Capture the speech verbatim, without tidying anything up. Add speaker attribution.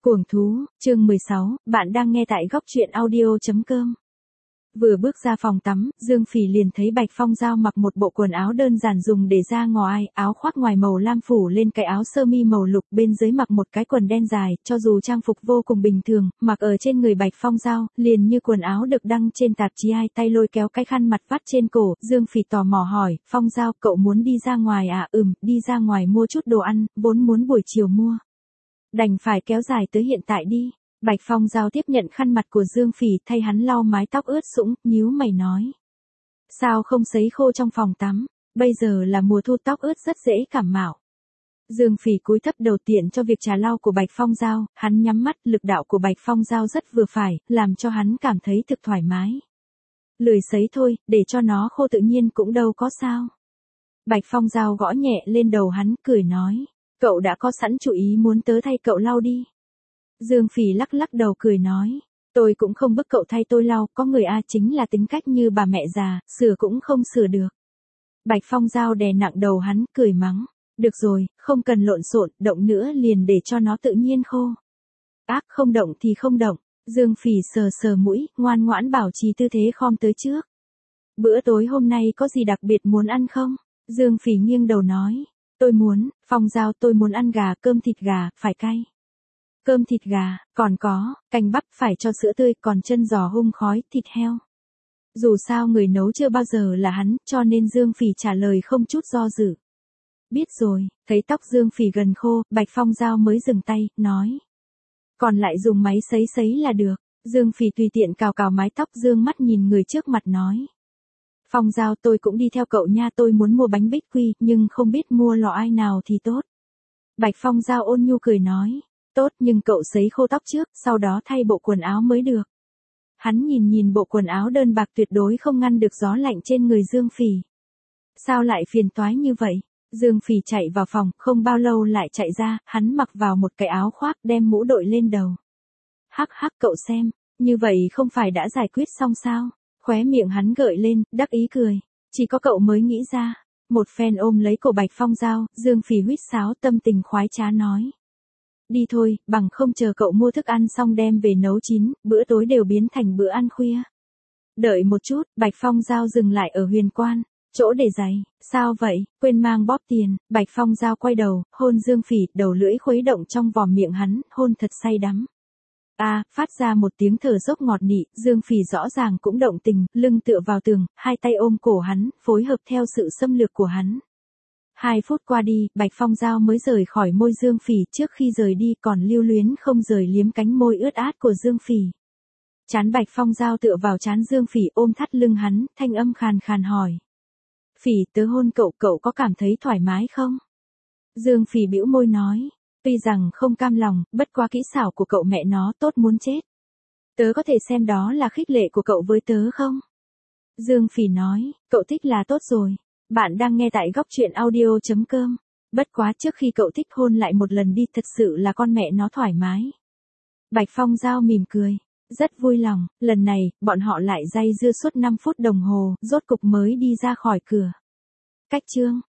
Speaker 1: Cuồng thú, chương mười sáu, bạn đang nghe tại góc truyện audio.com. Vừa bước ra phòng tắm, Dương Phỉ liền thấy Bạch Phong Dao mặc một bộ quần áo đơn giản dùng để ra ngoài, áo khoác ngoài màu lam phủ lên cái áo sơ mi màu lục, bên dưới mặc một cái quần đen dài, cho dù trang phục vô cùng bình thường, mặc ở trên người Bạch Phong Dao, liền như quần áo được đăng trên tạp chí, hai tay lôi kéo cái khăn mặt vắt trên cổ. Dương Phỉ tò mò hỏi, Phong Dao, cậu muốn đi ra ngoài à? Ừm, đi ra ngoài mua chút đồ ăn, vốn muốn buổi chiều mua. Đành phải kéo dài tới hiện tại đi. Bạch Phong Dao tiếp nhận khăn mặt của Dương Phỉ, thay hắn lau mái tóc ướt sũng, nhíu mày nói. Sao không sấy khô trong phòng tắm, bây giờ là mùa thu, tóc ướt rất dễ cảm mạo. Dương Phỉ cúi thấp đầu tiện cho việc trà lau của Bạch Phong Dao, hắn nhắm mắt, lực đạo của Bạch Phong Dao rất vừa phải, làm cho hắn cảm thấy thực thoải mái. Lười sấy thôi, để cho nó khô tự nhiên cũng đâu có sao. Bạch Phong Dao gõ nhẹ lên đầu hắn, cười nói. Cậu đã có sẵn chủ ý muốn tớ thay cậu lau đi. Dương Phỉ lắc lắc đầu cười nói. Tôi cũng không bức cậu thay tôi lau, có người A chính là tính cách như bà mẹ già, sửa cũng không sửa được. Bạch Phong Dao đè nặng đầu hắn, cười mắng. Được rồi, không cần lộn xộn, động nữa liền để cho nó tự nhiên khô. Ác, không động thì không động. Dương Phỉ sờ sờ mũi, ngoan ngoãn bảo trì tư thế khom tới trước. Bữa tối hôm nay có gì đặc biệt muốn ăn không? Dương Phỉ nghiêng đầu nói. Tôi muốn, Phong Dao, tôi muốn ăn gà, cơm thịt gà, phải cay. Cơm thịt gà, còn có, canh bắp phải cho sữa tươi, còn chân giò hun khói, thịt heo. Dù sao người nấu chưa bao giờ là hắn, cho nên Dương Phỉ trả lời không chút do dự. Biết rồi, thấy tóc Dương Phỉ gần khô, Bạch Phong Dao mới dừng tay, nói. Còn lại dùng máy sấy sấy là được. Dương Phỉ tùy tiện cào cào mái tóc, dương mắt nhìn người trước mặt nói. Phong Dao, tôi cũng đi theo cậu nha, tôi muốn mua bánh bích quy, nhưng không biết mua lọ ai nào thì tốt. Bạch Phong Dao ôn nhu cười nói. Tốt, nhưng cậu sấy khô tóc trước, sau đó thay bộ quần áo mới được. Hắn nhìn nhìn bộ quần áo đơn bạc tuyệt đối không ngăn được gió lạnh trên người Dương Phỉ. Sao lại phiền toái như vậy? Dương Phỉ chạy vào phòng, không bao lâu lại chạy ra, hắn mặc vào một cái áo khoác, đem mũ đội lên đầu. Hắc hắc, cậu xem, như vậy không phải đã giải quyết xong sao? Khóe miệng hắn gợi lên, đắc ý cười. Chỉ có cậu mới nghĩ ra. Một phen ôm lấy cổ Bạch Phong Dao, Dương Phỉ huýt sáo, tâm tình khoái trá nói. Đi thôi, bằng không chờ cậu mua thức ăn xong đem về nấu chín, bữa tối đều biến thành bữa ăn khuya. Đợi một chút, Bạch Phong Dao dừng lại ở Huyền Quan. Chỗ để giày, sao vậy, quên mang bóp tiền. Bạch Phong Dao quay đầu, hôn Dương Phỉ, đầu lưỡi khuấy động trong vòm miệng hắn, hôn thật say đắm. A, à, phát ra một tiếng thở dốc ngọt nị, Dương Phỉ rõ ràng cũng động tình, lưng tựa vào tường, hai tay ôm cổ hắn, phối hợp theo sự xâm lược của hắn. Hai phút qua đi, Bạch Phong Dao mới rời khỏi môi Dương Phỉ, trước khi rời đi còn lưu luyến không rời liếm cánh môi ướt át của Dương Phỉ. Trán Bạch Phong Dao tựa vào trán Dương Phỉ, ôm thắt lưng hắn, thanh âm khàn khàn hỏi. Phỉ, tớ hôn cậu, cậu có cảm thấy thoải mái không? Dương Phỉ bĩu môi nói. Tuy rằng không cam lòng, bất quá kỹ xảo của cậu mẹ nó tốt muốn chết. Tớ có thể xem đó là khích lệ của cậu với tớ không? Dương Phỉ nói, cậu thích là tốt rồi. Bạn đang nghe tại góc truyện audio.com. Bất quá trước khi cậu thích hôn lại một lần đi, thật sự là con mẹ nó thoải mái. Bạch Phong Dao mỉm cười. Rất vui lòng, lần này, bọn họ lại day dưa suốt năm phút đồng hồ, rốt cục mới đi ra khỏi cửa. Cách chương.